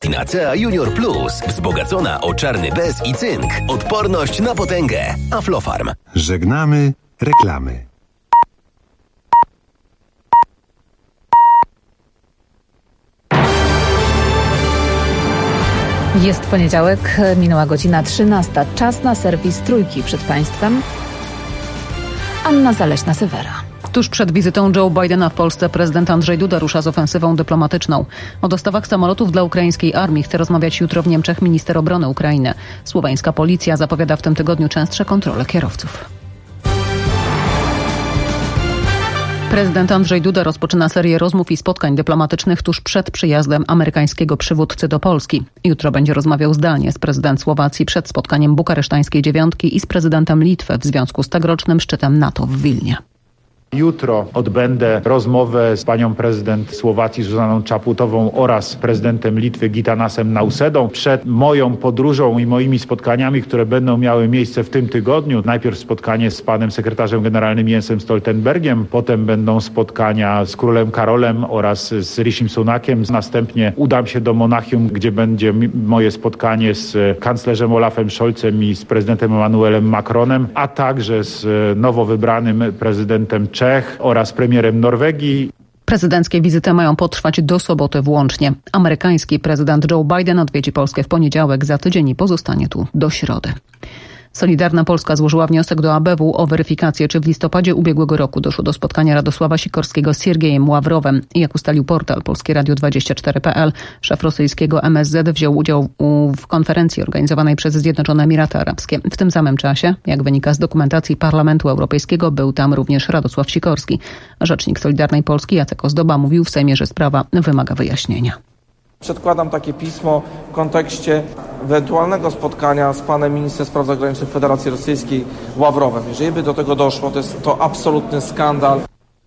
Witamina C Junior Plus, wzbogacona o czarny bez i cynk. Odporność na potęgę. Aflofarm. Żegnamy reklamy. Jest poniedziałek, minęła godzina 13. Czas na serwis Trójki przed Państwem. Anna Zaleśna-Sewera. Tuż przed wizytą Joe Bidena w Polsce prezydent Andrzej Duda rusza z ofensywą dyplomatyczną. O dostawach samolotów dla ukraińskiej armii chce rozmawiać jutro w Niemczech minister obrony Ukrainy. Słoweńska policja zapowiada w tym tygodniu częstsze kontrole kierowców. Prezydent Andrzej Duda rozpoczyna serię rozmów i spotkań dyplomatycznych tuż przed przyjazdem amerykańskiego przywódcy do Polski. Jutro będzie rozmawiał zdalnie z prezydent Słowacji przed spotkaniem bukaresztańskiej dziewiątki i z prezydentem Litwy w związku z tegorocznym szczytem NATO w Wilnie. Jutro odbędę rozmowę z panią prezydent Słowacji Zuzaną Czaputową oraz prezydentem Litwy Gitanasem Nausedą. Przed moją podróżą i moimi spotkaniami, które będą miały miejsce w tym tygodniu, najpierw spotkanie z panem sekretarzem generalnym Jensem Stoltenbergiem, potem będą spotkania z królem Karolem oraz z Rishim Sunakiem. Następnie udam się do Monachium, gdzie będzie moje spotkanie z kanclerzem Olafem Scholzem i z prezydentem Emmanuelem Macronem, a także z nowo wybranym prezydentem Czech oraz premierem Norwegii. Prezydenckie wizyty mają potrwać do soboty włącznie. Amerykański prezydent Joe Biden odwiedzi Polskę w poniedziałek za tydzień i pozostanie tu do środy. Solidarna Polska złożyła wniosek do ABW o weryfikację, czy w listopadzie ubiegłego roku doszło do spotkania Radosława Sikorskiego z Siergiejem Ławrowem. Jak ustalił portal polskieradio24.pl, szef rosyjskiego MSZ wziął udział w konferencji organizowanej przez Zjednoczone Emiraty Arabskie. W tym samym czasie, jak wynika z dokumentacji Parlamentu Europejskiego, był tam również Radosław Sikorski. Rzecznik Solidarnej Polski Jacek Ozdoba mówił w Sejmie, że sprawa wymaga wyjaśnienia. Przedkładam takie pismo w kontekście ewentualnego spotkania z panem ministrem spraw zagranicznych Federacji Rosyjskiej Ławrowem. Jeżeli by do tego doszło, to jest to absolutny skandal.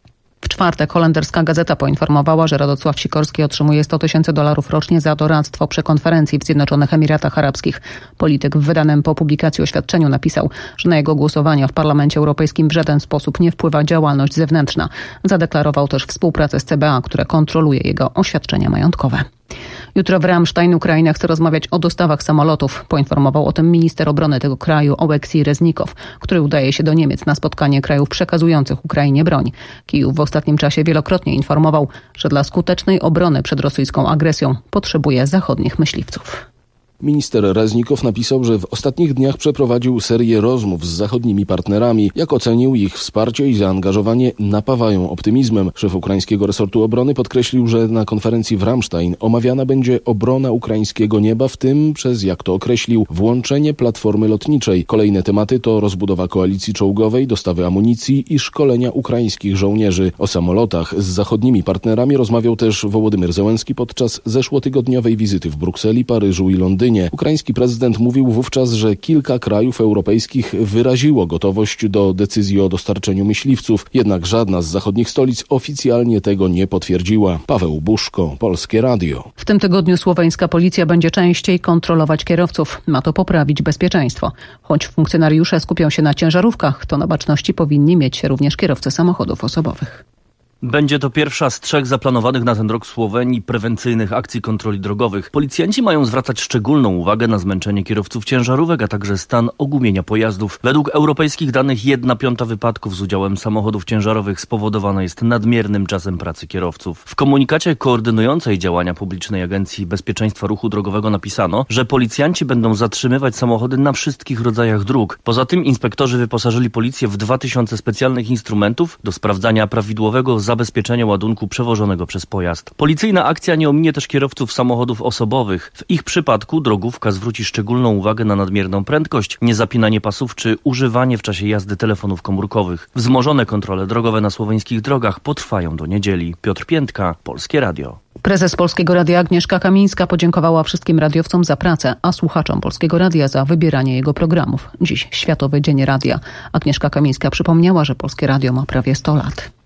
W czwartek holenderska gazeta poinformowała, że Radosław Sikorski otrzymuje $100,000 rocznie za doradztwo przy konferencji w Zjednoczonych Emiratach Arabskich. Polityk w wydanym po publikacji oświadczeniu napisał, że na jego głosowania w Parlamencie Europejskim w żaden sposób nie wpływa działalność zewnętrzna. Zadeklarował też współpracę z CBA, które kontroluje jego oświadczenia majątkowe. Jutro w Ramstein Ukraina chce rozmawiać o dostawach samolotów. Poinformował o tym minister obrony tego kraju Oleksij Reznikow, który udaje się do Niemiec na spotkanie krajów przekazujących Ukrainie broń. Kijów w ostatnim czasie wielokrotnie informował, że dla skutecznej obrony przed rosyjską agresją potrzebuje zachodnich myśliwców. Minister Reznikow napisał, że w ostatnich dniach przeprowadził serię rozmów z zachodnimi partnerami. Jak ocenił, ich wsparcie i zaangażowanie napawają optymizmem. Szef ukraińskiego resortu obrony podkreślił, że na konferencji w Ramstein omawiana będzie obrona ukraińskiego nieba, w tym, przez jak to określił, włączenie platformy lotniczej. Kolejne tematy to rozbudowa koalicji czołgowej, dostawy amunicji i szkolenia ukraińskich żołnierzy. O samolotach z zachodnimi partnerami rozmawiał też Wołodymyr Zełenski podczas zeszłotygodniowej wizyty w Brukseli, Paryżu i Londynie. Ukraiński prezydent mówił wówczas, że kilka krajów europejskich wyraziło gotowość do decyzji o dostarczeniu myśliwców, jednak żadna z zachodnich stolic oficjalnie tego nie potwierdziła. Paweł Buszko, Polskie Radio. W tym tygodniu słoweńska policja będzie częściej kontrolować kierowców. Ma to poprawić bezpieczeństwo. Choć funkcjonariusze skupią się na ciężarówkach, to na baczności powinni mieć również kierowcy samochodów osobowych. Będzie to pierwsza z 3 zaplanowanych na ten rok w Słowenii prewencyjnych akcji kontroli drogowych. Policjanci mają zwracać szczególną uwagę na zmęczenie kierowców ciężarówek, a także stan ogumienia pojazdów. Według europejskich danych 1/5 wypadków z udziałem samochodów ciężarowych spowodowana jest nadmiernym czasem pracy kierowców. W komunikacie koordynującej działania Publicznej Agencji Bezpieczeństwa Ruchu Drogowego napisano, że policjanci będą zatrzymywać samochody na wszystkich rodzajach dróg. Poza tym inspektorzy wyposażyli policję w 2000 specjalnych instrumentów do sprawdzania prawidłowego zabezpieczenia ładunku przewożonego przez pojazd. Policyjna akcja nie ominie też kierowców samochodów osobowych. W ich przypadku drogówka zwróci szczególną uwagę na nadmierną prędkość, niezapinanie pasów czy używanie w czasie jazdy telefonów komórkowych. Wzmożone kontrole drogowe na słoweńskich drogach potrwają do niedzieli. Piotr Piętka, Polskie Radio. Prezes Polskiego Radia Agnieszka Kamińska podziękowała wszystkim radiowcom za pracę, a słuchaczom Polskiego Radia za wybieranie jego programów. Dziś Światowy Dzień Radia. Agnieszka Kamińska przypomniała, że Polskie Radio ma prawie 100 lat.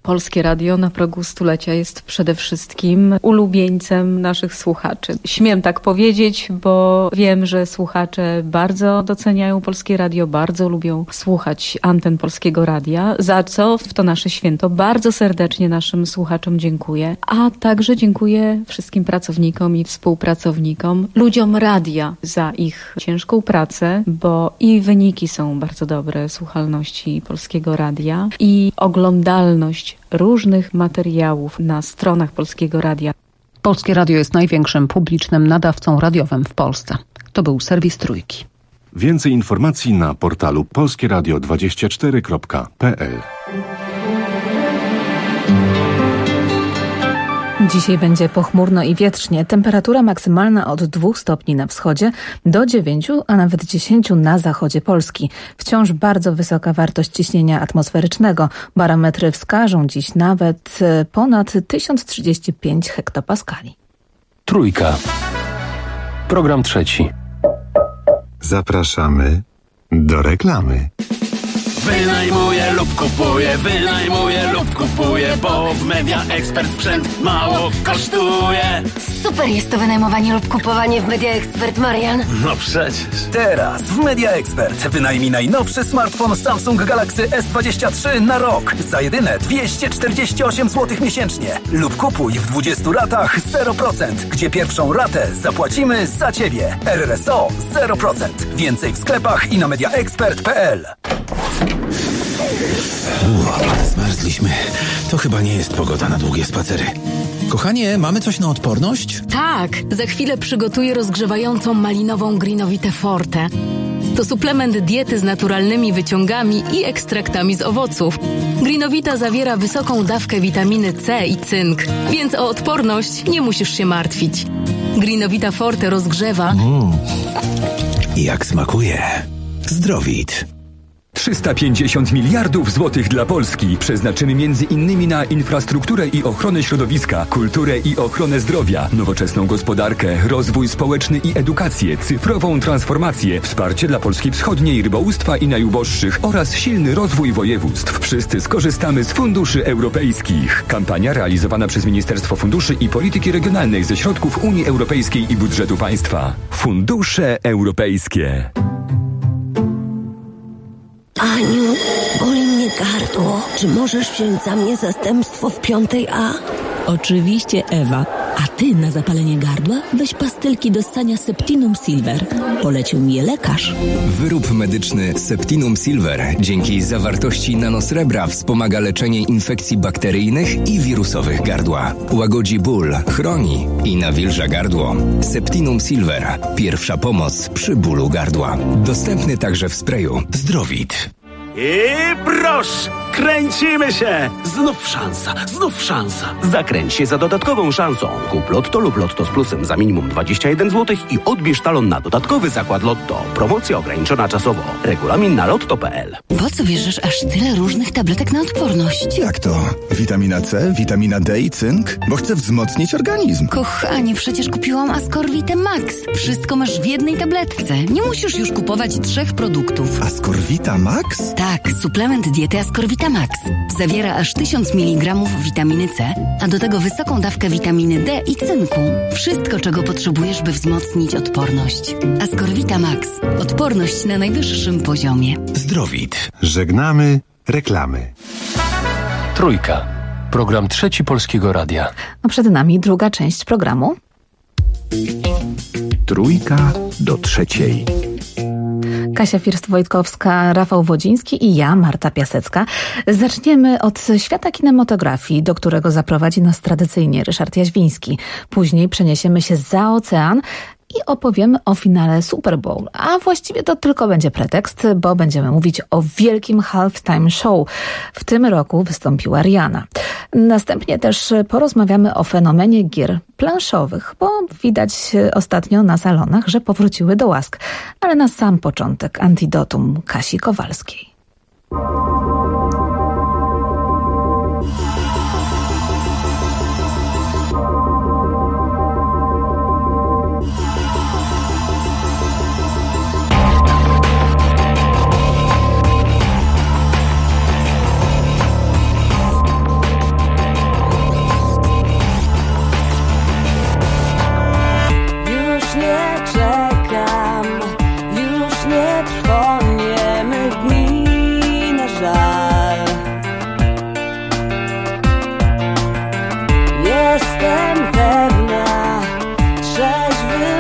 Polskie Radio na progu stulecia jest przede wszystkim ulubieńcem naszych słuchaczy. Śmiem tak powiedzieć, bo wiem, że słuchacze bardzo doceniają Polskie Radio, bardzo lubią słuchać anten Polskiego Radia, za co w to nasze święto bardzo serdecznie naszym słuchaczom dziękuję. A także dziękuję wszystkim pracownikom i współpracownikom, ludziom radia za ich ciężką pracę, bo i wyniki są bardzo dobre słuchalności Polskiego Radia i oglądalność różnych materiałów na stronach Polskiego Radia. Polskie Radio jest największym publicznym nadawcą radiowym w Polsce. To był serwis Trójki. Więcej informacji na portalu polskieradio24.pl. Dzisiaj będzie pochmurno i wietrznie. Temperatura maksymalna od 2 stopni na wschodzie do 9, a nawet 10 na zachodzie Polski. Wciąż bardzo wysoka wartość ciśnienia atmosferycznego. Barometry wskażą dziś nawet ponad 1035 hektopaskali. Trójka. Program trzeci. Zapraszamy do reklamy. Wynajmuję lub kupuję, bo w Media Expert sprzęt mało kosztuje. Super jest to wynajmowanie lub kupowanie w Media Expert, Marian. No przecież. Teraz w Media Expert wynajmij najnowszy smartfon Samsung Galaxy S23 na rok za jedyne 248 zł miesięcznie. Lub kupuj w 20 ratach 0%, gdzie pierwszą ratę zapłacimy za Ciebie. RRSO 0%. Więcej w sklepach i na mediaexpert.pl. Zmarzliśmy. To chyba nie jest pogoda na długie spacery. Kochanie, mamy coś na odporność? Tak, za chwilę przygotuję rozgrzewającą malinową Greenovitę Forte. To suplement diety z naturalnymi wyciągami i ekstraktami z owoców. Greenovita zawiera wysoką dawkę witaminy C i cynk, więc o odporność nie musisz się martwić. Greenovita Forte rozgrzewa. Jak smakuje. Zdrowit. 350 miliardów złotych dla Polski przeznaczymy między innymi na infrastrukturę i ochronę środowiska, kulturę i ochronę zdrowia, nowoczesną gospodarkę, rozwój społeczny i edukację, cyfrową transformację, wsparcie dla Polski Wschodniej, rybołówstwa i najuboższych oraz silny rozwój województw. Wszyscy skorzystamy z funduszy europejskich. Kampania realizowana przez Ministerstwo Funduszy i Polityki Regionalnej ze środków Unii Europejskiej i budżetu państwa. Fundusze europejskie. Aniu, boli mnie gardło. Czy możesz wziąć za mnie zastępstwo w 5A? Oczywiście, Ewa. A ty na zapalenie gardła weź pastylki do ssania Septinum Silver. Polecił mi je lekarz. Wyrób medyczny Septinum Silver dzięki zawartości nanosrebra wspomaga leczenie infekcji bakteryjnych i wirusowych gardła. Łagodzi ból, chroni i nawilża gardło. Septinum Silver. Pierwsza pomoc przy bólu gardła. Dostępny także w sprayu. Zdrowit. I proszę, kręcimy się! Znów szansa. Zakręć się za dodatkową szansą. Kup Lotto lub Lotto z plusem za minimum 21 zł i odbierz talon na dodatkowy zakład Lotto. Promocja ograniczona czasowo. Regulamin na lotto.pl. Po co bierzesz aż tyle różnych tabletek na odporność? Jak to? Witamina C, witamina D i cynk? Bo chcę wzmocnić organizm. Kochanie, przecież kupiłam Ascorvitę Max. Wszystko masz w jednej tabletce. Nie musisz już kupować 3 produktów. Ascorvita Max? Tak, suplement diety Ascorvita Max. Zawiera aż 1000 mg witaminy C, a do tego wysoką dawkę witaminy D i cynku. Wszystko, czego potrzebujesz, by wzmocnić odporność. Ascorvita Max. Odporność na najwyższym poziomie. Zdrowit. Żegnamy reklamy. Trójka. Program trzeci Polskiego Radia. A przed nami druga część programu. Trójka do trzeciej. Kasia First-Wojtkowska, Rafał Wodziński i ja, Marta Piasecka. Zaczniemy od świata kinematografii, do którego zaprowadzi nas tradycyjnie Ryszard Jaźwiński. Później przeniesiemy się za ocean i opowiemy o finale Super Bowl. A właściwie to tylko będzie pretekst, bo będziemy mówić o wielkim halftime show. W tym roku wystąpiła Rihanna. Następnie też porozmawiamy o fenomenie gier planszowych, bo widać ostatnio na salonach, że powróciły do łask. Ale na sam początek antidotum Kasi Kowalskiej.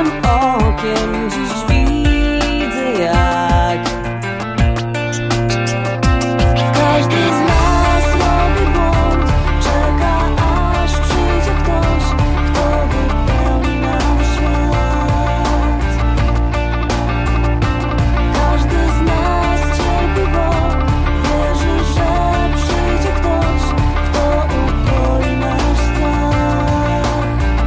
otwartym okiem dziś widzę, jak każdy z nas robi błąd, czeka aż przyjdzie ktoś, kto wypełni nam świat. Każdy z nas cierpi, bo wierzy, że przyjdzie ktoś, kto ukoi nasz strach.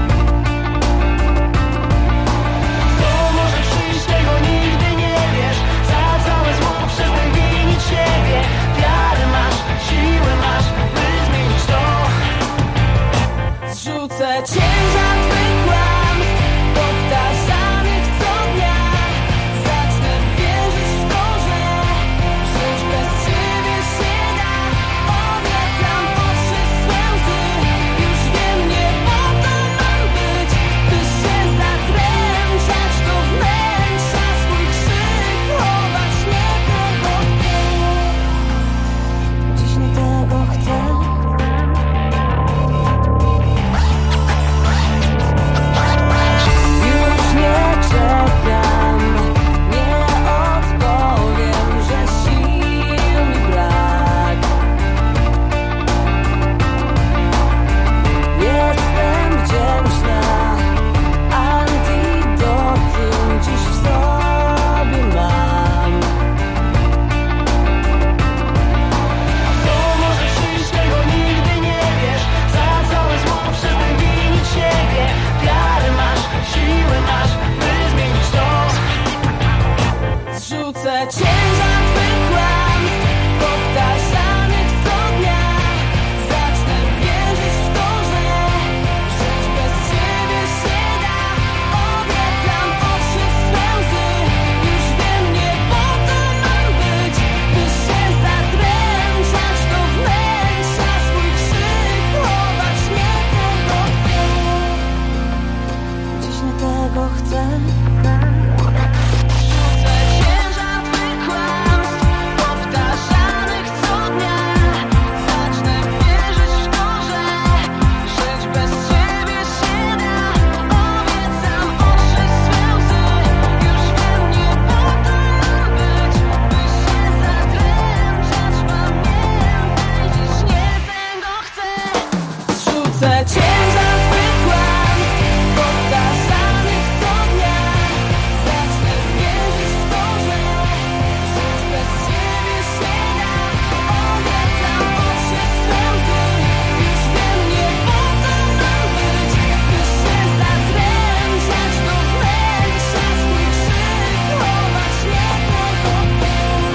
Co może przyjść, tego nigdy nie wiesz. Za całe zło przestań winić siebie. Wiarę masz, siłę masz, by zmienić to. Zrzucę ciężar twych kłamstw, powtarzanych co dnia. Zacznę wierzyć w to, że żyć bez ciebie się da. Obracam oczy swe łzy, już wiem, nie po to mam być, by się zadręczać do wnętrza, swój krzyk chować. Nie tego chcę, dziś nie tego chcę. Już nie czekam, nie odpowiem, że sił mi brak. Jestem wdzięczna, antidotum dziś w sobie mam. Co może przyjść, tego nigdy nie wiesz. Za całe zło przestań winić siebie. Wiarę masz, siłę masz, by zmienić to. Zrzucę ciężar twych kłamstw, powtarzanych co dnia. Zacznę wierzyć w to, że żyć bez ciebie się da. Obracam oczy swe łzy, już wiem, nie po to mam być, by się zadręczać do wnętrza, swój krzyk chować. Nie tego chcę, dziś nie tego chcę. Ciężar twych kłamstw, powtarzanych co dnia. Zacznę wierzyć w to, że żyć bez ciebie się da. Obiecam oczy swe łzy, już wiem, nie po to mam być, by się zadręczać. Pamiętaj, dziś nie tego chcę. Zrzucę ciężar twych kłamstw, powtarzanych co dnia. Zacznę wierzyć w to, że żyć bez ciebie się da. Obracam oczy swe łzy, już wiem, nie po to mam być, by się zadręczać do wnętrza, swój krzyk chować. Nie tego chcę,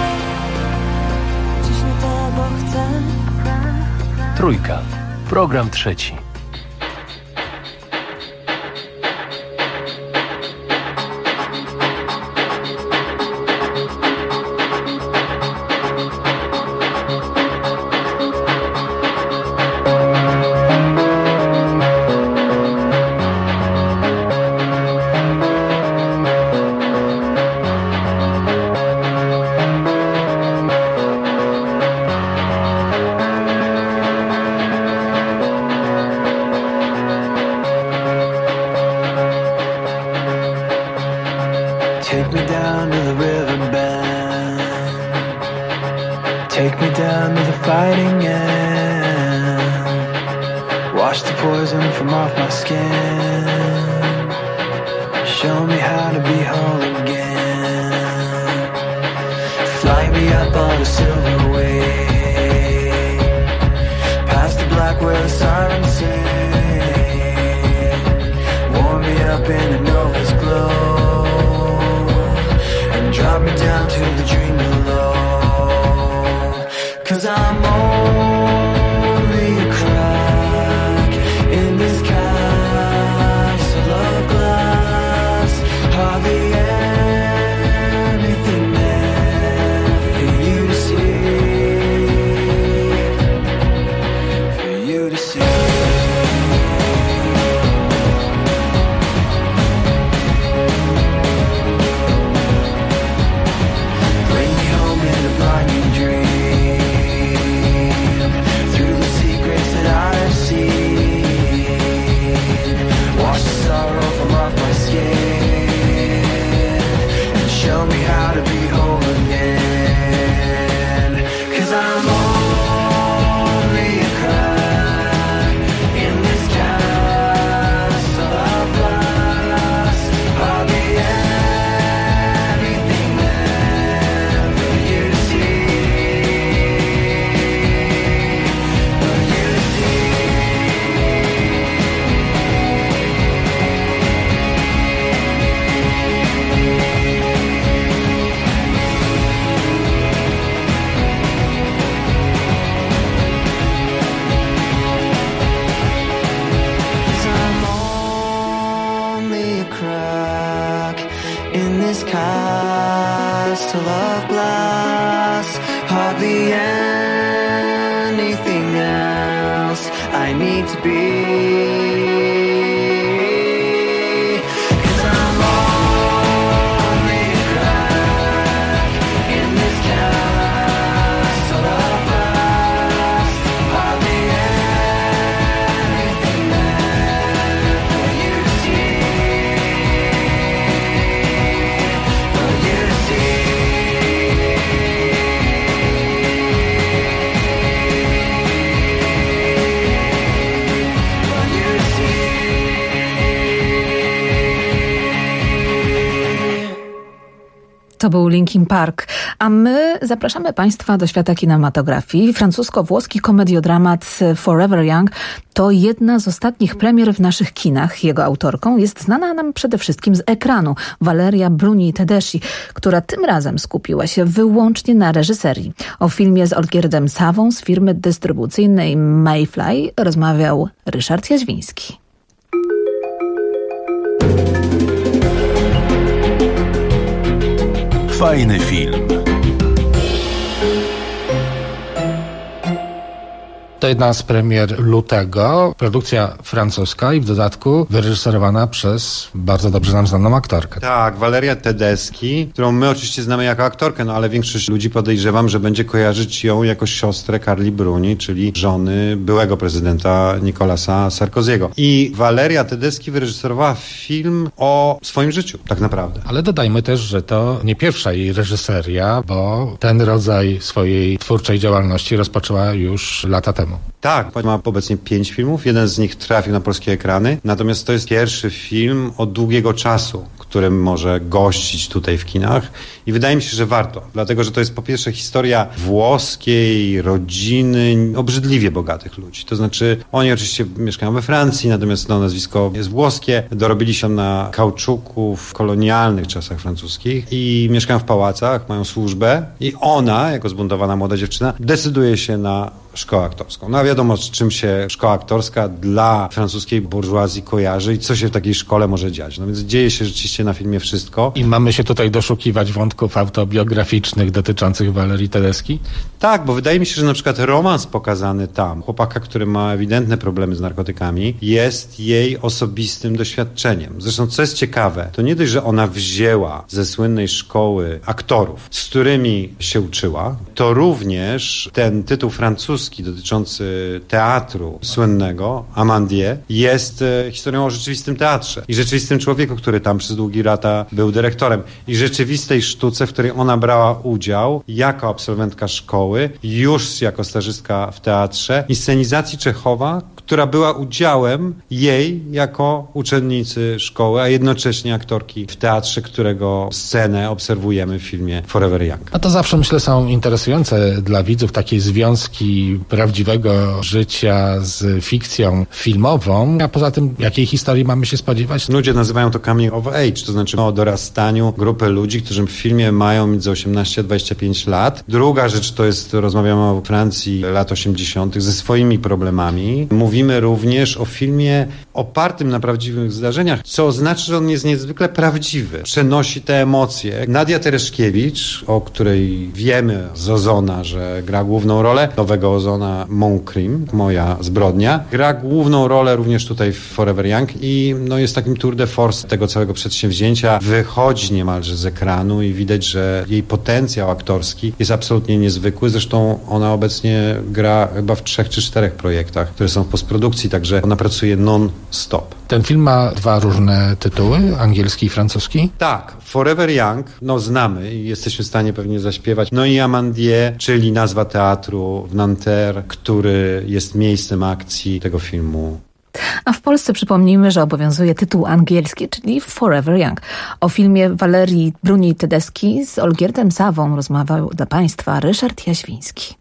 dziś nie tego chcę. Trójka. Program trzeci. Take me down to the riverbed. Take me down to the fighting end. Wash the poison from off my skin. Show me how to be whole again. Fly me up on a silver wave, past the black where the sirens sing. Warm me up in the nova's glow, drop me down to the dream below. 'Cause I'm only a crack in this castle of glass. Hardly in this castle of glass. Hardly anything else I need to be. To był Linkin Park, a my zapraszamy Państwa do świata kinematografii. Francusko-włoski komediodramat Forever Young to jedna z ostatnich premier w naszych kinach. Jego autorką jest znana nam przede wszystkim z ekranu Valeria Bruni-Tedeschi, która tym razem skupiła się wyłącznie na reżyserii. O filmie z Olgierdem Savą z firmy dystrybucyjnej Mayfly rozmawiał Ryszard Jaźwiński. Fajny film. To jedna z premier lutego, produkcja francuska i w dodatku wyreżyserowana przez bardzo dobrze nam znaną aktorkę. Tak, Valeria Tedeschi, którą my oczywiście znamy jako aktorkę, no ale większość ludzi podejrzewam, że będzie kojarzyć ją jako siostrę Carli Bruni, czyli żony byłego prezydenta Nicolasa Sarkozy'ego. I Valeria Tedeschi wyreżyserowała film o swoim życiu, tak naprawdę. Ale dodajmy też, że to nie pierwsza jej reżyseria, bo ten rodzaj swojej twórczej działalności rozpoczęła już lata temu. Tak, ma obecnie 5 filmów, jeden z nich trafił na polskie ekrany, natomiast to jest pierwszy film od długiego czasu, którym może gościć tutaj w kinach i wydaje mi się, że warto, dlatego że to jest po pierwsze historia włoskiej rodziny obrzydliwie bogatych ludzi, to znaczy oni oczywiście mieszkają we Francji, natomiast nazwisko jest włoskie, dorobili się na kauczuku w kolonialnych czasach francuskich i mieszkają w pałacach, mają służbę i ona, jako zbuntowana młoda dziewczyna, decyduje się na szkołę aktorską. No a wiadomo, z czym się szkoła aktorska dla francuskiej burżuazji kojarzy i co się w takiej szkole może dziać. No więc dzieje się rzeczywiście na filmie wszystko. I mamy się tutaj doszukiwać wątków autobiograficznych dotyczących Valerii Tedeschi? Tak, bo wydaje mi się, że na przykład romans pokazany tam, chłopaka, który ma ewidentne problemy z narkotykami, jest jej osobistym doświadczeniem. Zresztą, co jest ciekawe, to nie dość, że ona wzięła ze słynnej szkoły aktorów, z którymi się uczyła, to również ten tytuł francuski dotyczący teatru słynnego, Amandier, jest historią o rzeczywistym teatrze i rzeczywistym człowieku, który tam przez długie lata był dyrektorem i rzeczywistej sztuce, w której ona brała udział jako absolwentka szkoły, już jako stażystka w teatrze, inscenizacji Czechowa, która była udziałem jej jako uczennicy szkoły, a jednocześnie aktorki w teatrze, którego scenę obserwujemy w filmie Forever Young. No to zawsze, myślę, są interesujące dla widzów takie związki prawdziwego życia z fikcją filmową, a poza tym jakiej historii mamy się spodziewać? Ludzie nazywają to coming of age, to znaczy o dorastaniu grupy ludzi, którzy w filmie mają między 18 a 25 lat. Druga rzecz to jest, rozmawiamy o Francji lat 80. ze swoimi problemami. Mówimy również o filmie opartym na prawdziwych zdarzeniach, co oznacza, że on jest niezwykle prawdziwy. Przenosi te emocje. Nadia Tereszkiewicz, o której wiemy z Ozona, że gra główną rolę, nowego Ozona Mon Crime, moja zbrodnia, gra główną rolę również tutaj w Forever Young i no, jest takim tour de force tego całego przedsięwzięcia. Wychodzi niemalże z ekranu i widać, że jej potencjał aktorski jest absolutnie niezwykły. Zresztą ona obecnie gra chyba w 3 czy 4 projektach, które są w postprodukcji, także ona pracuje non-stop. Ten film ma 2 różne tytuły, angielski i francuski? Tak, Forever Young, no znamy i jesteśmy w stanie pewnie zaśpiewać. No i Amandier, czyli nazwa teatru w Nanterre, który jest miejscem akcji tego filmu. A w Polsce przypomnijmy, że obowiązuje tytuł angielski, czyli Forever Young. O filmie Valerii Bruni-Tedeschi z Olgierdem Savą rozmawiał dla Państwa Ryszard Jaźwiński.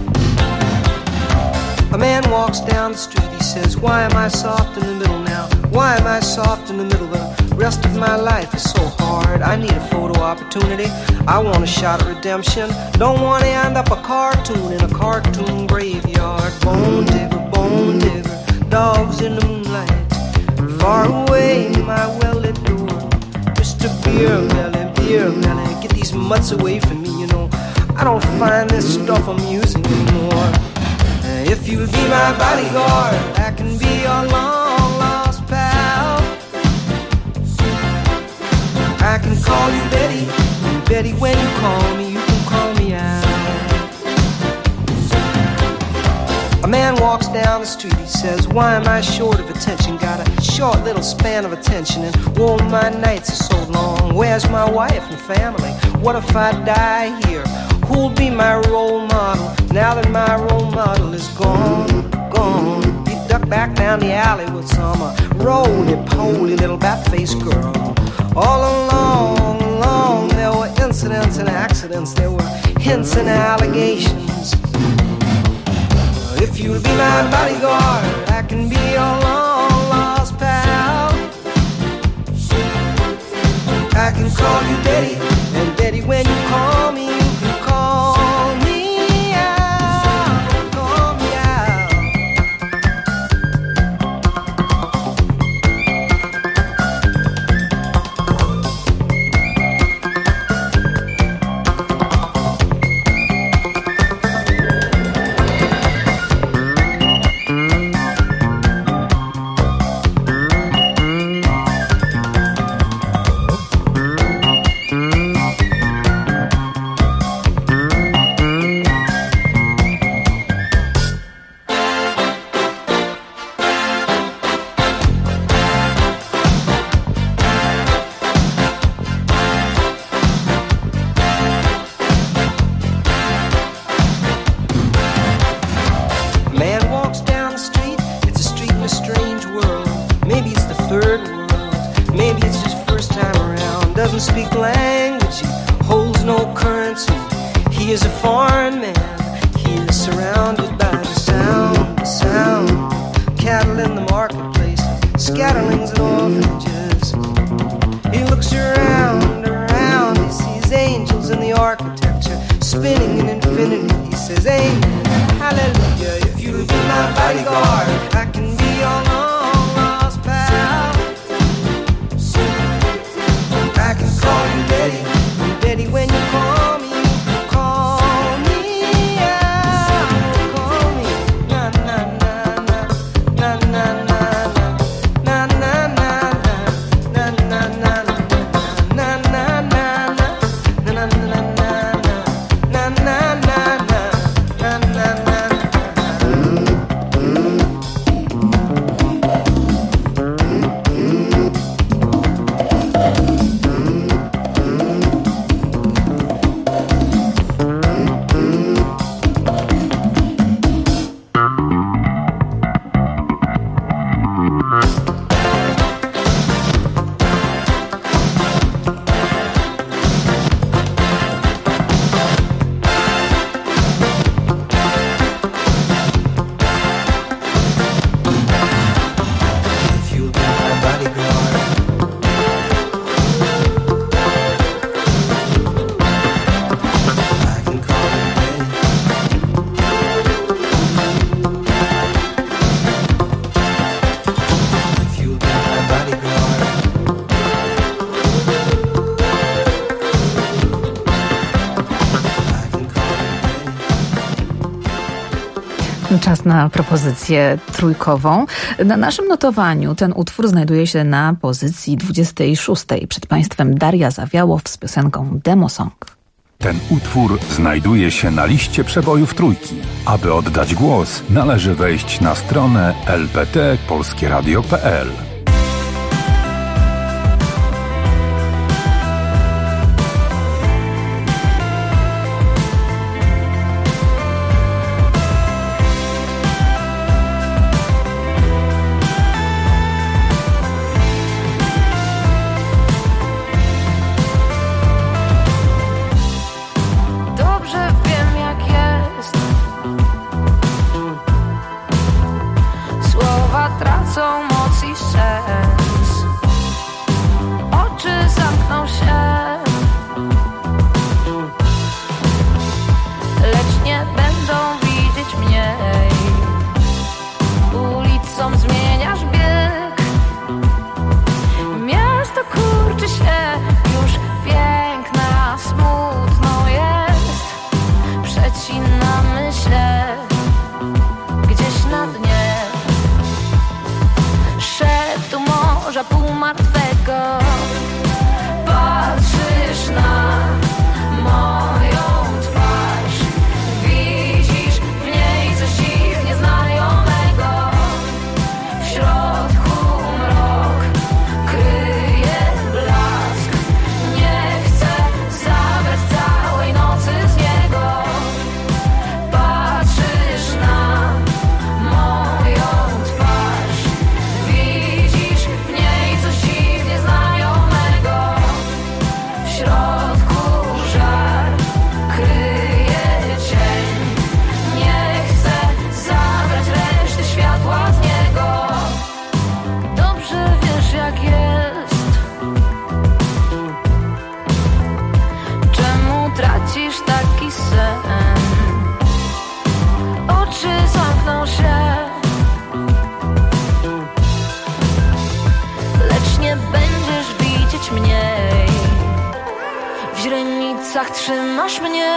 A man walks down the street, he says, why am I soft in the middle now? Why am I soft in the middle? The rest of my life is so hard. I need a photo opportunity. I want a shot at redemption. Don't want to end up a cartoon in a cartoon graveyard. Bone digger, dogs in the moonlight. Far away, my well-lit door. Mr. Beer Melly, get these mutts away from me, you know. I don't find this stuff amusing anymore. If you'll be my bodyguard, I can be your long-lost pal. I can call you Betty, and Betty, when you call me, you can call me out. A man walks down the street, he says, why am I short of attention? Got a short little span of attention, and whoa, my nights are so long. Where's my wife and family? What if I die here? Who'll be my role model now that my role model is gone? He ducked back down the alley with some roly-poly little bat-faced girl. All along, there were incidents and accidents. There were hints and allegations. If you'll be my bodyguard, I can be your long-lost pal. I can call you Betty, and Betty, when you call me, you can call me out, call me out. Czas na propozycję trójkową. Na naszym notowaniu ten utwór znajduje się na pozycji 26. Przed Państwem Daria Zawiałow z piosenką Demo Song. Ten utwór znajduje się na liście przebojów trójki. Aby oddać głos, należy wejść na stronę lpt.polskieradio.pl. Tracą moc i sens. źrenicach trzymasz mnie.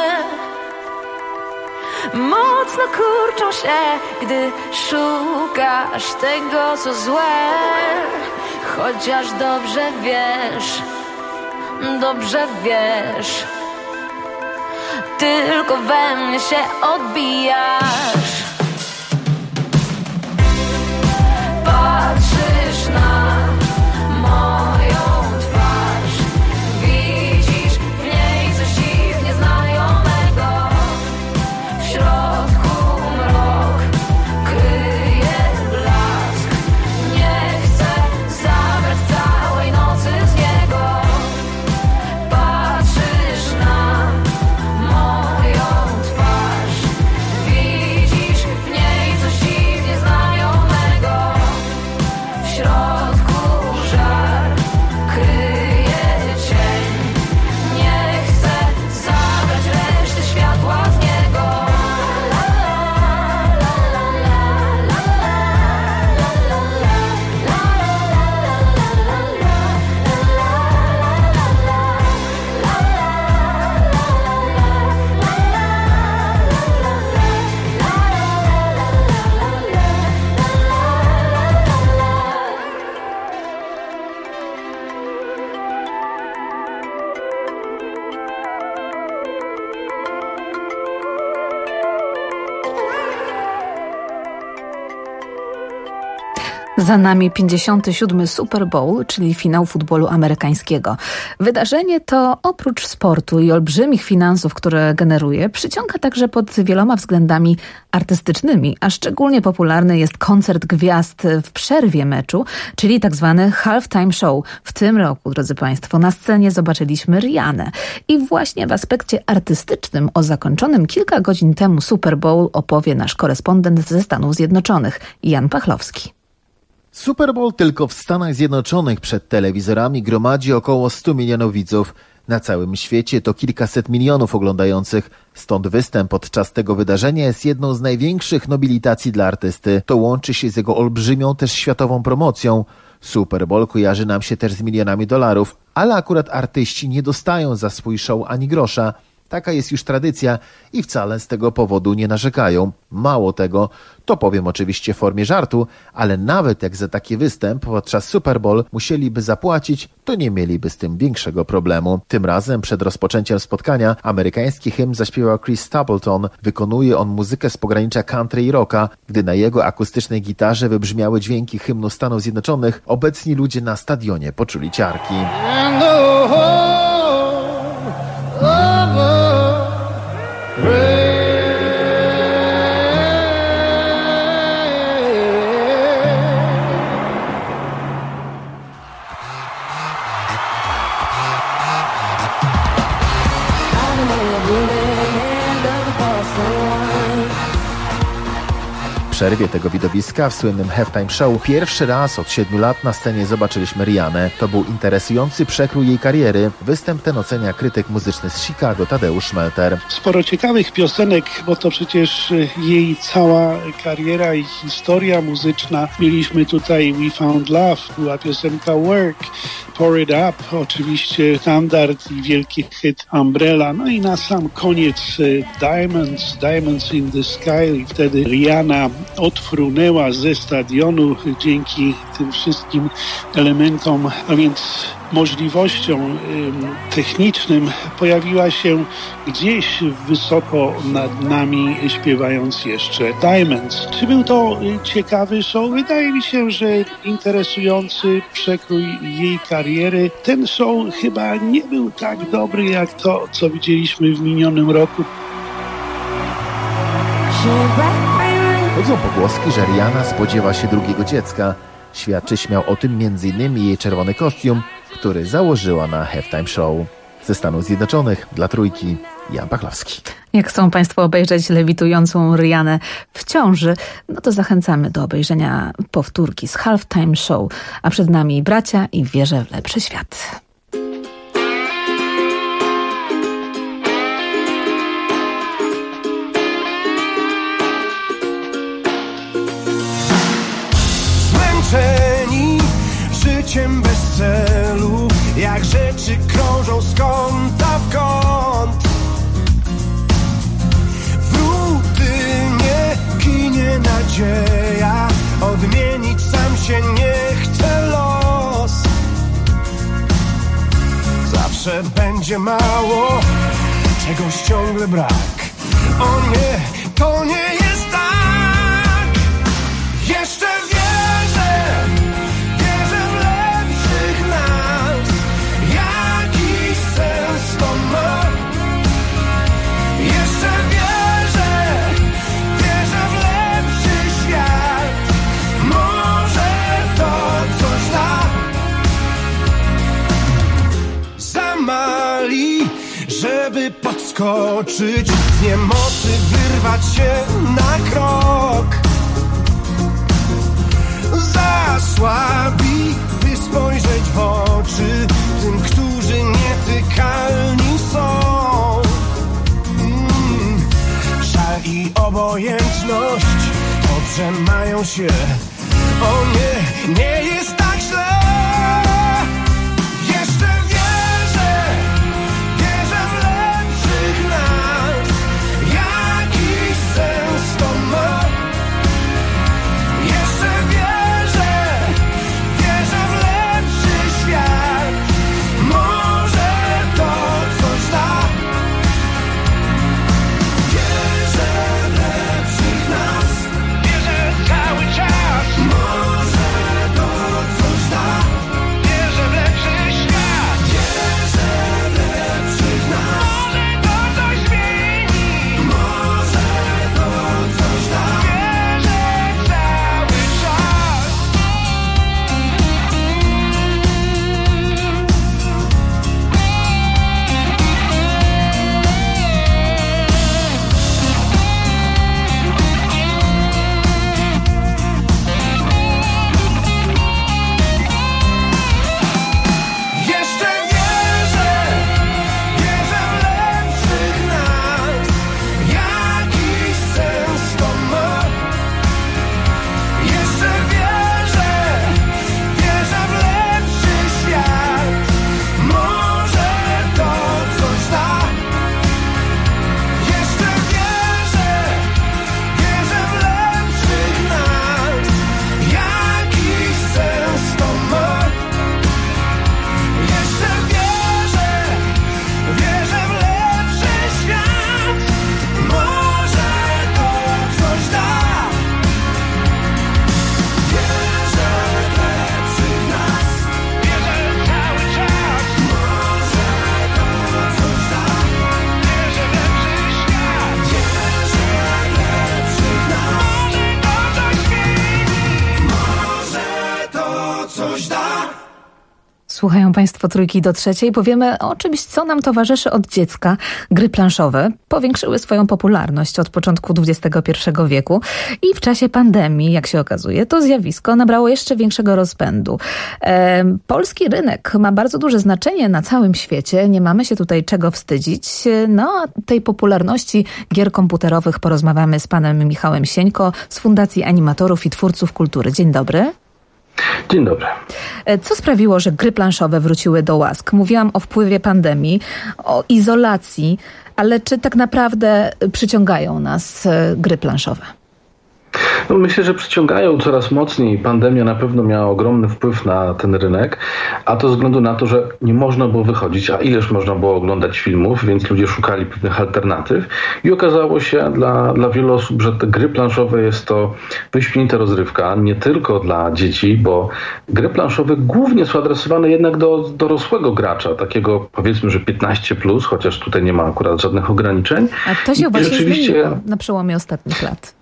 Mocno kurczą się, gdy szukasz tego, co złe. Chociaż dobrze wiesz, tylko we mnie się odbijasz. Patrzysz na moją twarz, widzisz w niej coś dziwnie znajomego. W środku mrok kryje blask. Nie chcę zabrać całej nocy z niego. Patrzysz na moją twarz, widzisz w niej coś dziwnie znajomego. W środku żar kryje cień. Nie chcę zabrać reszty światła z niego. Za nami 57. Super Bowl, czyli finał futbolu amerykańskiego. Wydarzenie to oprócz sportu i olbrzymich finansów, które generuje, przyciąga także pod wieloma względami artystycznymi, a szczególnie popularny jest koncert gwiazd w przerwie meczu, czyli tak zwany halftime show. W tym roku, drodzy Państwo, na scenie zobaczyliśmy Rihannę. I właśnie w aspekcie artystycznym o zakończonym kilka godzin temu Super Bowl opowie nasz korespondent ze Stanów Zjednoczonych, Jan Pachlowski. Super Bowl tylko w Stanach Zjednoczonych przed telewizorami gromadzi około 100 milionów widzów. Na całym świecie to kilkaset milionów oglądających. Stąd występ podczas tego wydarzenia jest jedną z największych nobilitacji dla artysty. To łączy się z jego olbrzymią też światową promocją. Super Bowl kojarzy nam się też z milionami dolarów, ale akurat artyści nie dostają za swój show ani grosza. Taka jest już tradycja i wcale z tego powodu nie narzekają. Mało tego, to powiem oczywiście w formie żartu, ale nawet jak za taki występ podczas Super Bowl musieliby zapłacić, to nie mieliby z tym większego problemu. Tym razem przed rozpoczęciem spotkania amerykański hymn zaśpiewał Chris Stapleton. Wykonuje on muzykę z pogranicza country i rocka. Gdy na jego akustycznej gitarze wybrzmiały dźwięki hymnu Stanów Zjednoczonych, obecni ludzie na stadionie poczuli ciarki. W przerwie tego widowiska w słynnym halftime show pierwszy raz od 7 lat na scenie zobaczyliśmy Rihannę. To był interesujący przekrój jej kariery. Występ ten ocenia krytyk muzyczny z Chicago Tadeusz Melter. Sporo ciekawych piosenek, bo to przecież jej cała kariera i historia muzyczna. Mieliśmy tutaj We Found Love, była piosenka Work, Pour It Up, oczywiście standard i wielki hit Umbrella. No i na sam koniec Diamonds in the Sky. I wtedy Rihanna odfrunęła ze stadionu dzięki tym wszystkim elementom, a więc możliwościom technicznym pojawiła się gdzieś wysoko nad nami, śpiewając jeszcze Diamonds. Czy był to ciekawy show? Wydaje mi się, że interesujący przekrój jej kariery. Ten show chyba nie był tak dobry jak to, co widzieliśmy w minionym roku. Chodzą pogłoski, że Rihanna spodziewa się drugiego dziecka. Świadczy śmiał o tym m.in. jej czerwony kostium, który założyła na halftime show. Ze Stanów Zjednoczonych dla Trójki, Jan Pachlowski. Jak chcą Państwo obejrzeć lewitującą Rihannę w ciąży, no to zachęcamy do obejrzenia powtórki z halftime show. A przed nami Bracia i Wierzę w lepszy świat. Zmęczeni życiem bez celu, jak rzeczy krążą z kąta w kąt. było, czegoś ciągle brak. O nie, to nie jest tak. Jeszcze wierzę w lepszych nas. Jakiś sens to ma. Jeszcze wierzę w lepszy świat. Może to coś da. Za mali, żeby podskoczyć, z niemocy wyrwać się na krok. Za słabi, by spojrzeć w oczy tym, którzy nietykalni są. Żal i obojętność dobrze mają się. O nie, nie jest tak źle. Jeszcze wierzę w lepszych nas. Jakiś sens to ma. Jeszcze wierzę w lepszy świat. Może to coś da. Wierzę w lepszych nas. Wierzę cały czas. Może to coś da. Wierzę w lepszy świat. Wierzę w lepszych nas. Może to coś zmieni. Może to coś da. Wierzę cały czas. Jeszcze wierzę w lepszych nas. Jakiś sens to ma. Jeszcze wierzę w lepszy świat. Może to coś da. Jeszcze wierzę w lepszych nas. Jakiś sens to ma. Jeszcze wierzę w lepszy świat. Może to coś da. Wierzę w lepszych nas. Wierzę cały czas. Może to coś da. Wierzę w lepszy świat. Wierzę w lepszych nas. Może to coś zmieni. Może to coś da. Słuchają Państwo Trójki do Trzeciej. Powiemy o czymś, co nam towarzyszy od dziecka. Gry planszowe powiększyły swoją popularność od początku XXI wieku i w czasie pandemii, jak się okazuje, to zjawisko nabrało jeszcze większego rozpędu. Polski rynek ma bardzo duże znaczenie na całym świecie. Nie mamy się tutaj czego wstydzić. No, a tej popularności gier komputerowych porozmawiamy z panem Michałem Sieńko z Fundacji Animatorów i Twórców Kultury. Dzień dobry. Dzień dobry. Co sprawiło, że gry planszowe wróciły do łask? Mówiłam o wpływie pandemii, o izolacji, ale czy tak naprawdę przyciągają nas gry planszowe? No myślę, że przyciągają coraz mocniej. Pandemia na pewno miała ogromny wpływ na ten rynek, a to ze względu na to, że nie można było wychodzić, a ileż można było oglądać filmów, więc ludzie szukali pewnych alternatyw i okazało się dla wielu osób, że te gry planszowe jest to wyśmienita rozrywka, nie tylko dla dzieci, bo gry planszowe głównie są adresowane jednak do dorosłego gracza, takiego powiedzmy, że 15+, chociaż tutaj nie ma akurat żadnych ograniczeń. A to się właśnie zmieniło na przełomie ostatnich lat.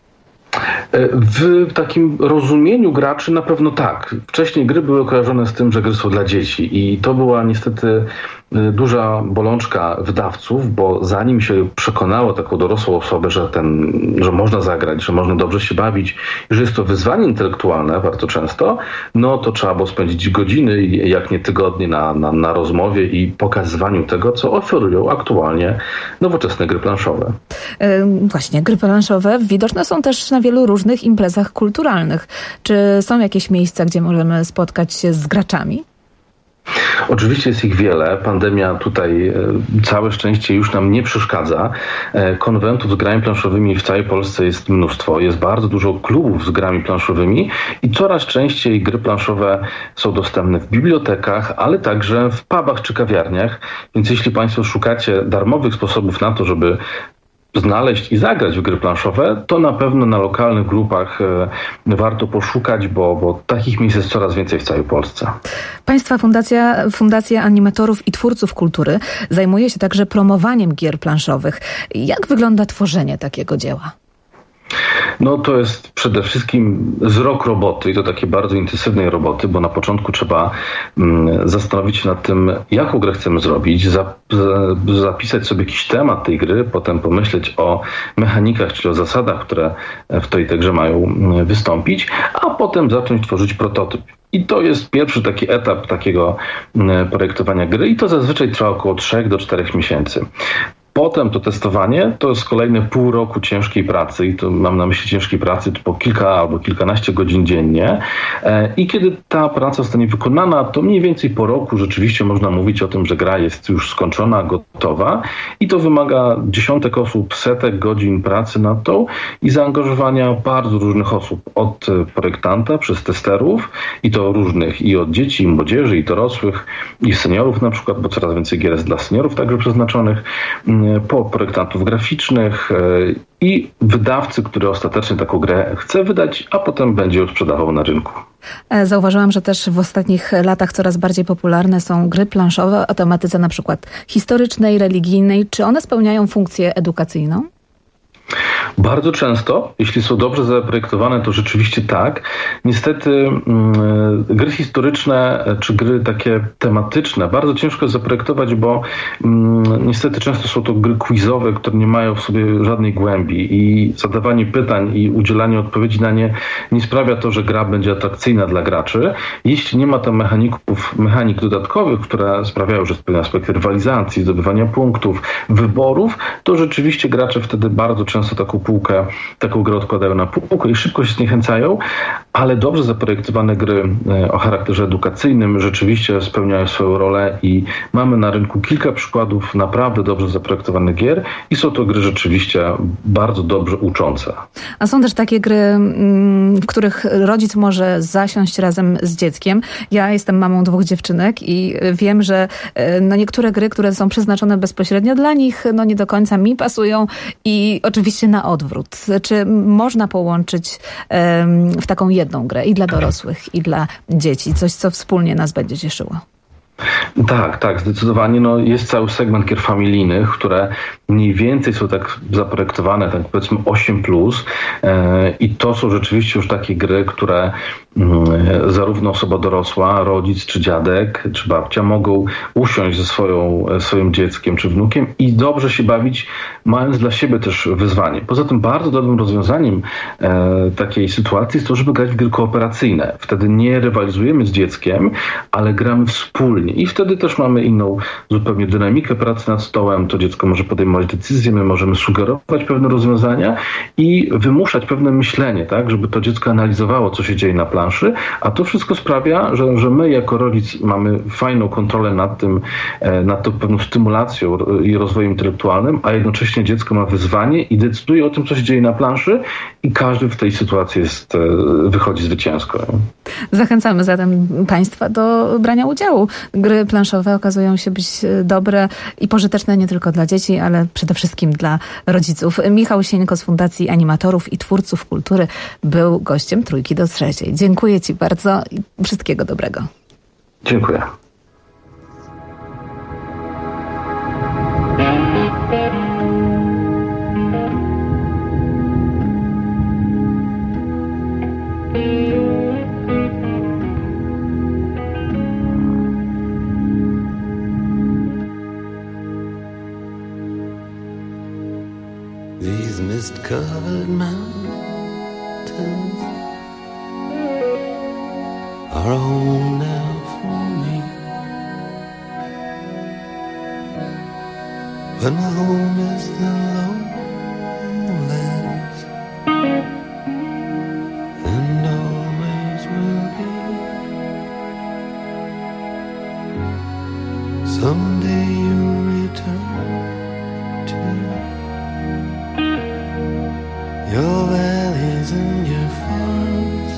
W takim rozumieniu graczy na pewno tak. Wcześniej gry były kojarzone z tym, że gry są dla dzieci i to była niestety duża bolączka wydawców, bo zanim się przekonało taką dorosłą osobę, że można zagrać, że można dobrze się bawić i że jest to wyzwanie intelektualne bardzo często, no to trzeba było spędzić godziny, jak nie tygodnie na rozmowie i pokazywaniu tego, co oferują aktualnie nowoczesne gry planszowe. Właśnie, gry planszowe widoczne są też na wielu różnych imprezach kulturalnych. Czy są jakieś miejsca, gdzie możemy spotkać się z graczami? Oczywiście jest ich wiele. Pandemia tutaj całe szczęście już nam nie przeszkadza. Konwentów z grami planszowymi w całej Polsce jest mnóstwo. Jest bardzo dużo klubów z grami planszowymi i coraz częściej gry planszowe są dostępne w bibliotekach, ale także w pubach czy kawiarniach. Więc jeśli Państwo szukacie darmowych sposobów na to, żeby znaleźć i zagrać w gry planszowe, to na pewno na lokalnych grupach warto poszukać, bo takich miejsc jest coraz więcej w całej Polsce. Państwa Fundacja Animatorów i Twórców Kultury zajmuje się także promowaniem gier planszowych. Jak wygląda tworzenie takiego dzieła? No to jest przede wszystkim wzrok roboty i to takiej bardzo intensywnej roboty, bo na początku trzeba zastanowić się nad tym, jaką grę chcemy zrobić, zapisać sobie jakiś temat tej gry, potem pomyśleć o mechanikach, czyli o zasadach, które w tej grze mają wystąpić, a potem zacząć tworzyć prototyp. I to jest pierwszy taki etap takiego projektowania gry i to zazwyczaj trwa około 3 do 4 miesięcy. Potem to testowanie to jest kolejne pół roku ciężkiej pracy i to mam na myśli ciężkiej pracy po kilka albo kilkanaście godzin dziennie i kiedy ta praca zostanie wykonana, to mniej więcej po roku rzeczywiście można mówić o tym, że gra jest już skończona, gotowa i to wymaga dziesiątek osób, setek godzin pracy nad tą i zaangażowania bardzo różnych osób, od projektanta przez testerów i to różnych i od dzieci, i młodzieży, i dorosłych, i seniorów na przykład, bo coraz więcej gier jest dla seniorów także przeznaczonych, po projektantów graficznych i wydawcy, który ostatecznie taką grę chce wydać, a potem będzie ją sprzedawał na rynku. Zauważyłam, że też w ostatnich latach coraz bardziej popularne są gry planszowe o tematyce na przykład historycznej, religijnej. Czy one spełniają funkcję edukacyjną? Bardzo często, jeśli są dobrze zaprojektowane, to rzeczywiście tak. Niestety gry historyczne czy gry takie tematyczne bardzo ciężko jest zaprojektować, bo niestety często są to gry quizowe, które nie mają w sobie żadnej głębi i zadawanie pytań i udzielanie odpowiedzi na nie nie sprawia to, że gra będzie atrakcyjna dla graczy. Jeśli nie ma tam mechanik dodatkowych, które sprawiają, że jest pewien aspekt rywalizacji, zdobywania punktów, wyborów, to rzeczywiście gracze wtedy bardzo często taką grę odkładają na półkę i szybko się zniechęcają, ale dobrze zaprojektowane gry o charakterze edukacyjnym rzeczywiście spełniają swoją rolę i mamy na rynku kilka przykładów naprawdę dobrze zaprojektowanych gier i są to gry rzeczywiście bardzo dobrze uczące. A są też takie gry, w których rodzic może zasiąść razem z dzieckiem. Ja jestem mamą 2 dziewczynek i wiem, że niektóre gry, które są przeznaczone bezpośrednio dla nich, nie do końca mi pasują i oczywiście na odwrót. Czy można połączyć w taką jedną grę i dla dorosłych, i dla dzieci? Coś, co wspólnie nas będzie cieszyło. Tak, zdecydowanie. Jest cały segment gier familijnych, które mniej więcej są tak zaprojektowane, tak powiedzmy 8+, i to są rzeczywiście już takie gry, które zarówno osoba dorosła, rodzic czy dziadek, czy babcia mogą usiąść ze swoim dzieckiem czy wnukiem i dobrze się bawić, mając dla siebie też wyzwanie. Poza tym bardzo dobrym rozwiązaniem takiej sytuacji jest to, żeby grać w gry kooperacyjne. Wtedy nie rywalizujemy z dzieckiem, ale gramy wspólnie i wtedy też mamy inną zupełnie dynamikę pracy nad stołem. To dziecko może podejmować decyzje, my możemy sugerować pewne rozwiązania i wymuszać pewne myślenie, tak, żeby to dziecko analizowało, co się dzieje na planszy, a to wszystko sprawia, że my jako rodzic mamy fajną kontrolę nad tą pewną stymulacją i rozwojem intelektualnym, a jednocześnie dziecko ma wyzwanie i decyduje o tym, co się dzieje na planszy i każdy w tej sytuacji wychodzi zwycięsko. Zachęcamy zatem Państwa do brania udziału. Gry planszowe okazują się być dobre i pożyteczne nie tylko dla dzieci, ale przede wszystkim dla rodziców. Michał Sieńko z Fundacji Animatorów i Twórców Kultury był gościem Trójki do Trzeciej. Dziękuję Ci bardzo i wszystkiego dobrego. Dziękuję. These mist-covered mountains are a home now for me, but my home is the lowlands and always will be. someday you'll return to your valleys and your farms,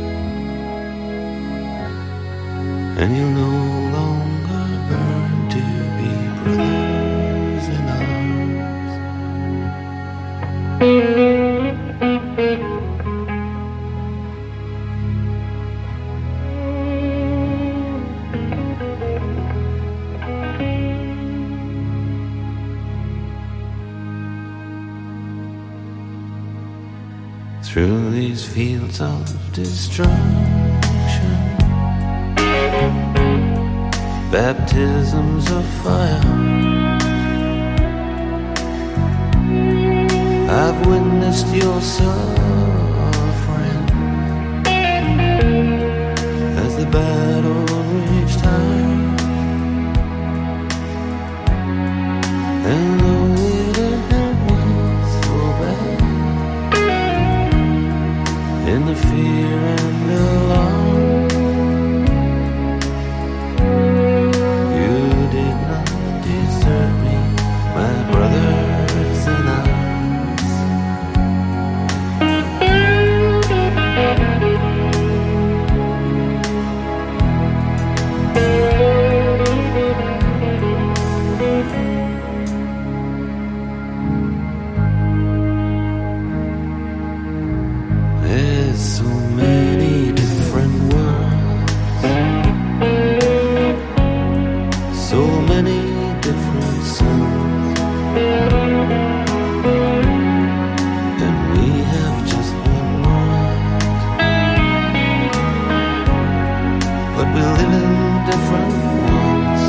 and you'll no longer burn to be brothers in arms. Through these fields of destruction, baptisms of fire, I've witnessed your suffering as the battle raged high, and though it had been so bad, in the fear and alarm, you did not desert me, my brothers in arms. There's so many different worlds, so many different suns, and we have just one world, but we live in different worlds.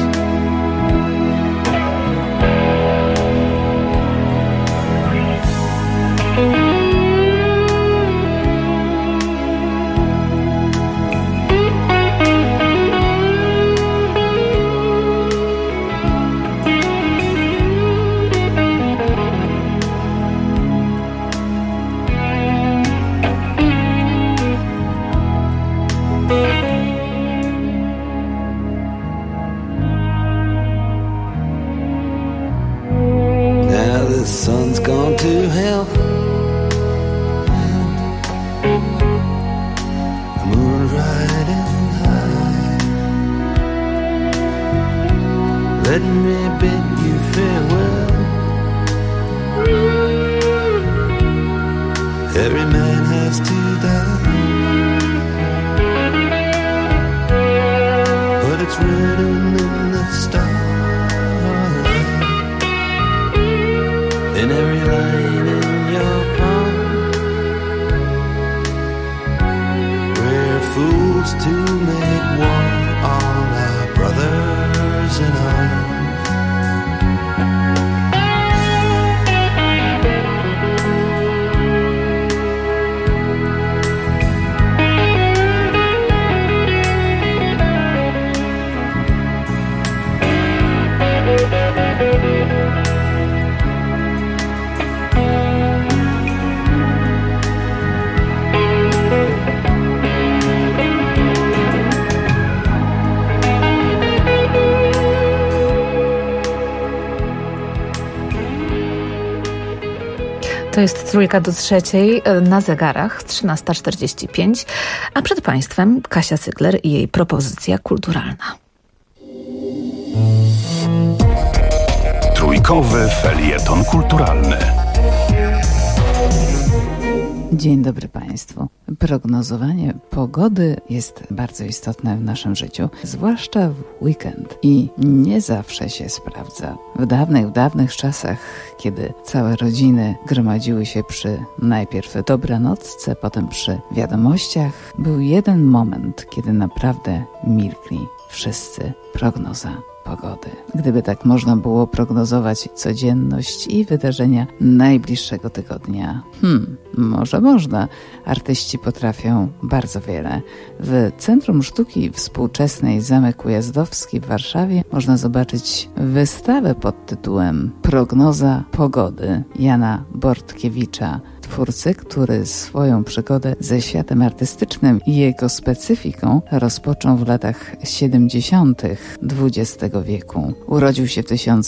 Now the sun's gone to hell, the moon's riding high. Let me bid you farewell. Every man has to die, but it's written in the stars, in every line in your palm. We're fools to make war on our brothers in arms. To jest 2:03 na zegarach, 13:45, a przed Państwem Kasia Cygler i jej propozycja kulturalna. Trójkowy felieton kulturalny. Dzień dobry Państwu. Prognozowanie pogody jest bardzo istotne w naszym życiu, zwłaszcza w weekend i nie zawsze się sprawdza. W dawnych czasach, kiedy całe rodziny gromadziły się przy najpierw dobranocce, potem przy wiadomościach, był jeden moment, kiedy naprawdę milkli wszyscy. Prognoza pogody. Gdyby tak można było prognozować codzienność i wydarzenia najbliższego tygodnia. Może można. Artyści potrafią bardzo wiele. W Centrum Sztuki Współczesnej Zamek Ujazdowski w Warszawie można zobaczyć wystawę pod tytułem Prognoza pogody Jana Bortkiewicza, twórcy, który swoją przygodę ze światem artystycznym i jego specyfiką rozpoczął w latach 70. XX wieku. Urodził się w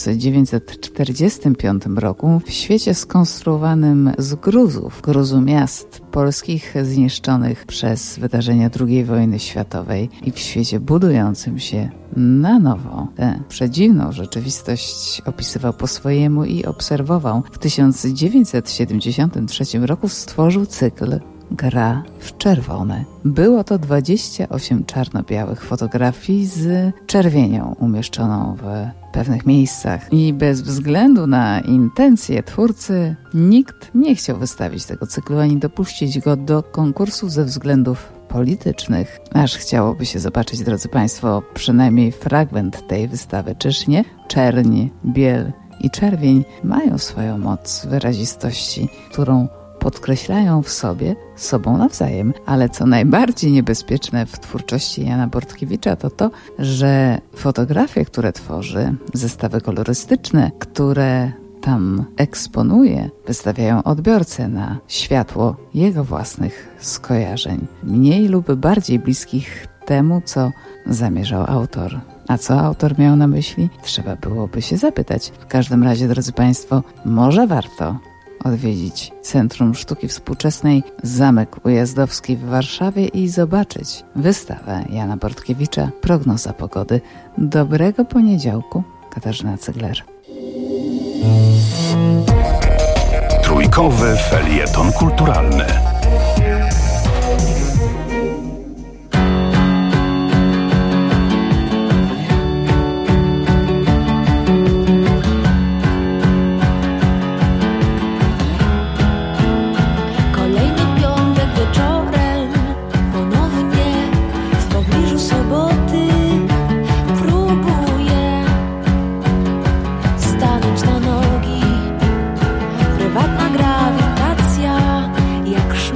1945 roku w świecie skonstruowanym z gruzu miast polskich zniszczonych przez wydarzenia II wojny światowej i w świecie budującym się na nowo. Tę przedziwną rzeczywistość opisywał po swojemu i obserwował. W 1973 roku stworzył cykl Gra w czerwone. Było to 28 czarno-białych fotografii z czerwienią umieszczoną w pewnych miejscach i bez względu na intencje twórcy nikt nie chciał wystawić tego cyklu ani dopuścić go do konkursu ze względów politycznych. Aż chciałoby się zobaczyć, drodzy Państwo, przynajmniej fragment tej wystawy, czyż nie? Czerń, biel i czerwień mają swoją moc wyrazistości, którą podkreślają w sobie sobą nawzajem. Ale co najbardziej niebezpieczne w twórczości Jana Bortkiewicza to to, że fotografie, które tworzy, zestawy kolorystyczne, które tam eksponuje, wystawiają odbiorcę na światło jego własnych skojarzeń, mniej lub bardziej bliskich temu, co zamierzał autor. A co autor miał na myśli? Trzeba byłoby się zapytać. W każdym razie, drodzy Państwo, może warto odwiedzić Centrum Sztuki Współczesnej, Zamek Ujazdowski w Warszawie i zobaczyć wystawę Jana Bortkiewicza Prognoza pogody. Dobrego poniedziałku, Katarzyna Cygler. Trójkowy felieton kulturalny. Prywatna grawitacja, jak szmer.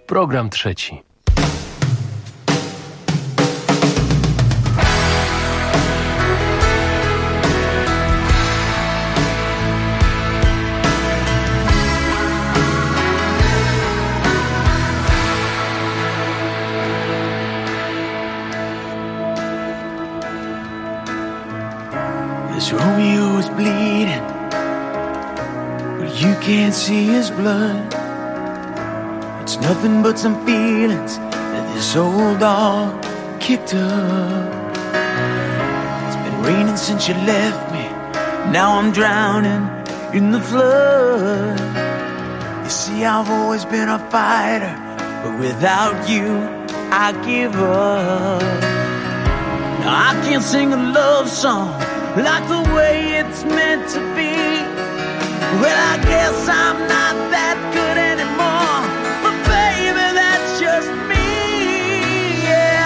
Program trzeci. This Romeo is bleeding, but you can't see his blood. It's nothing but some feelings that this old dog kicked up. It's been raining since you left me, now I'm drowning in the flood. You see, I've always been a fighter, but without you, I give up. Now I can't sing a love song like the way it's meant to be. Well, I guess I'm not that good anymore, but baby, that's just me. Yeah,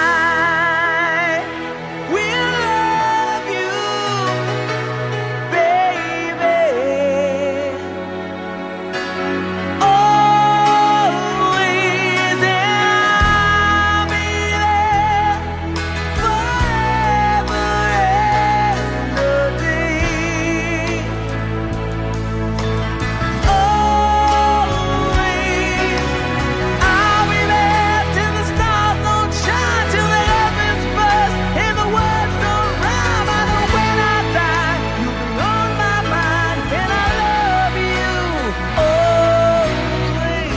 I will love you, baby, always, and I'll be there forever and a day. Always, I'll be there till the stars don't shine, till the heavens burst and the words don't rhyme. I know when I die, you'll be on my mind, and I love you always.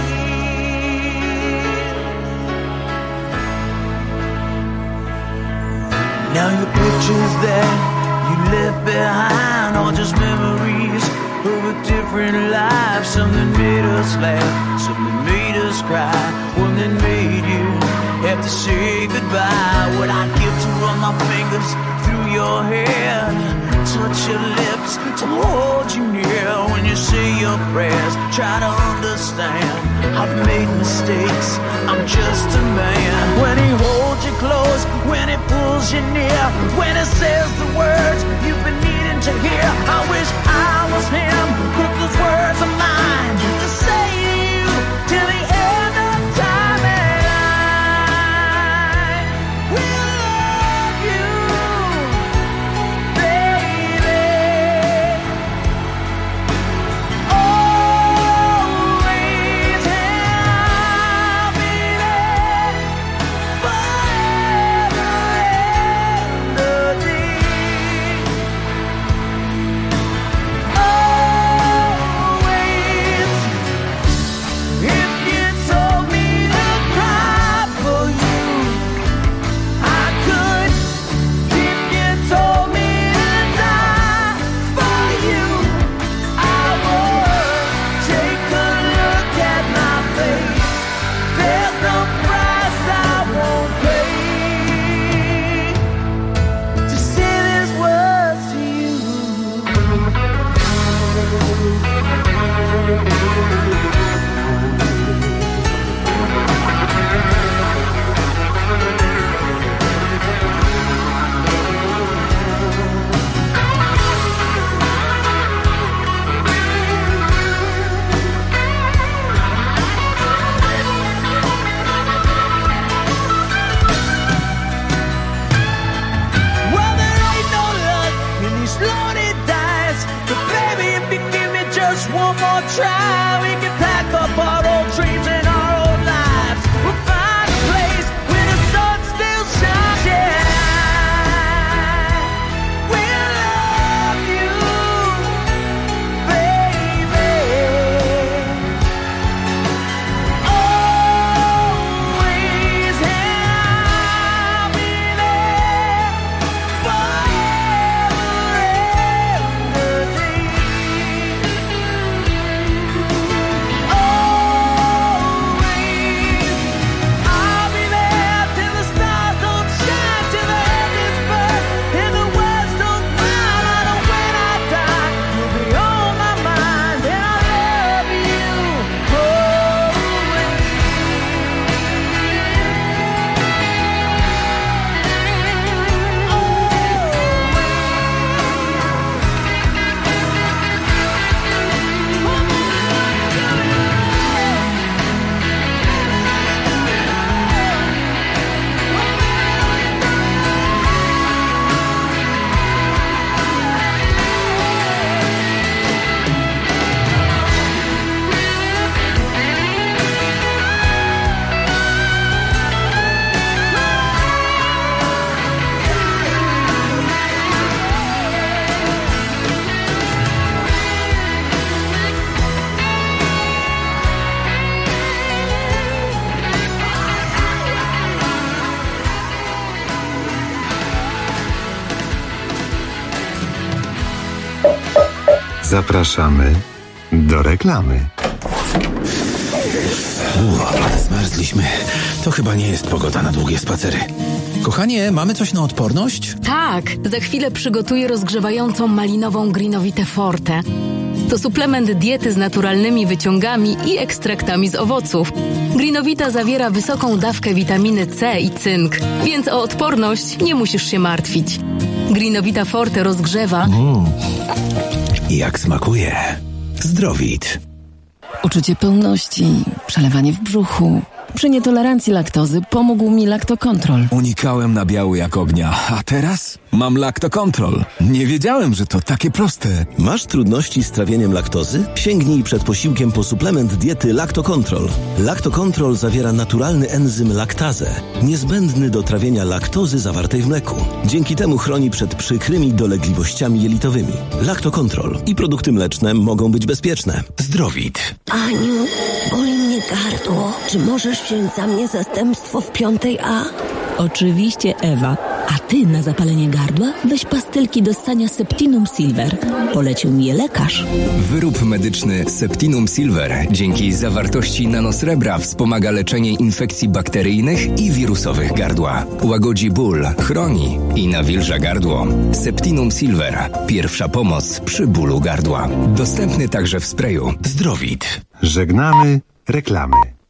Now your pictures that you left behind are just memories of a different life. Something made us laugh, something made us cry, one that made you have to say goodbye. What I give to run my fingers through your hair, touch your lips, to hold you near. When you say your prayers, try to understand, I've made mistakes, I'm just a man. When he holds you close, when he pulls you near, when he says the words you've been needing to hear, I wish I was him, put those words of mine to say to you till the end of time. And I will love you, baby, always, and I'll be there forever and a day. Zapraszamy do reklamy. Zmarzliśmy. To chyba nie jest pogoda na długie spacery. Kochanie, mamy coś na odporność? Tak, za chwilę przygotuję rozgrzewającą malinową Greenowitę Forte. To suplement diety z naturalnymi wyciągami i ekstraktami z owoców. Greenowita zawiera wysoką dawkę witaminy C i cynk, więc o odporność nie musisz się martwić. Greenowita Forte rozgrzewa... Jak smakuje. Zdrowit. Uczucie pełności, przelewanie w brzuchu. Przy nietolerancji laktozy pomógł mi Lactocontrol. Unikałem nabiału jak ognia, a teraz mam Lactocontrol. Nie wiedziałem, że to takie proste. Masz trudności z trawieniem laktozy? Sięgnij przed posiłkiem po suplement diety Lactocontrol. Lactocontrol zawiera naturalny enzym laktazę, niezbędny do trawienia laktozy zawartej w mleku. Dzięki temu chroni przed przykrymi dolegliwościami jelitowymi. Lactocontrol i produkty mleczne mogą być bezpieczne. Zdrowit. Aniu, boli mnie gardło. Czy możesz wziąć za mnie zastępstwo w 5A? Oczywiście, Ewa. A ty na zapalenie gardła weź pastylki do ssania Septinum Silver. Polecił mi je lekarz. Wyrób medyczny Septinum Silver dzięki zawartości nanosrebra wspomaga leczenie infekcji bakteryjnych i wirusowych gardła. Łagodzi ból, chroni i nawilża gardło. Septinum Silver. Pierwsza pomoc przy bólu gardła. Dostępny także w sprayu. Zdrowit. Żegnamy reklamy.